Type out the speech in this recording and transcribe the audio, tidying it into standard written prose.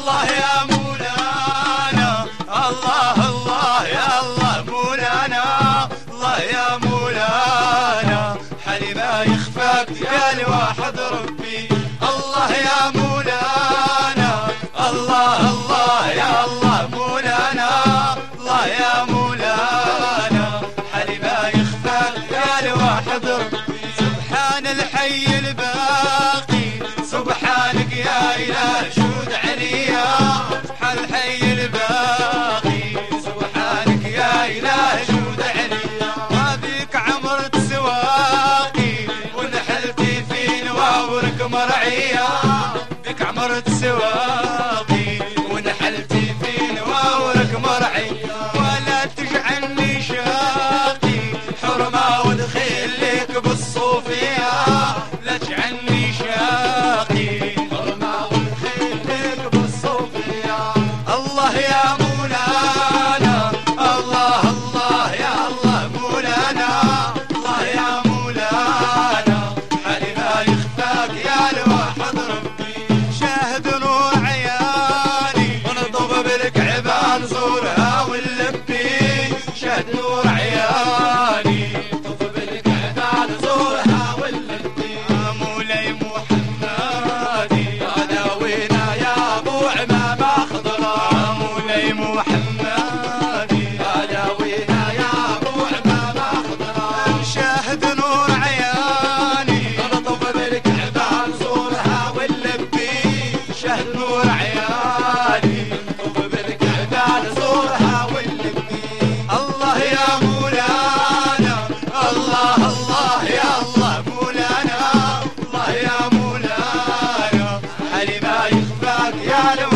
الله يا مولانا، الله الله يا الله مولانا، الله يا مولانا، حالي ما يخفاك يا الواحد ربي. الله يا مولانا، الله الله يا الله مولانا، الله يا مولانا، حالي ما يخفاك يا الواحد ربي. سبحان الحي الباقي، سبحانك يا إله جود عليا. سبحان الحي الباقي، سبحانك يا إله جود عليا. وبيك عمرت سواقي ونحلتي في نواورك مرعية. بك عمرت سواقي ونحلتي في نواورك مرعية. ولا تجعلني شاقي حرمة ودخيل لك بالصوفية. لا تجعلني شاقي حرمة ودخيل لك بالصوفية. الله يا مولانا، الله الله يا الله مولانا، الله يا مولانا، حالي ما يخفاك يا الواحد ربي. شاهد نور عياني ونطب بالكعبان زورها ونلبي. شاهد نور عياني نطب بالكعبان زورها ونلبي. مولاي محمدي داوينا يا ابو عمامة خضراء. مولاي محمدي داوينا يا ابو عمامة خضراء. نشاهد نور عياني نطب بالكعبان زورها ونلبي. شاهد نور عياني نطب بالكعبان زورها ونلبي. الله يا مولانا، الله الله يا الله مولانا، الله يا مولانا، حالي ما يخفاك يا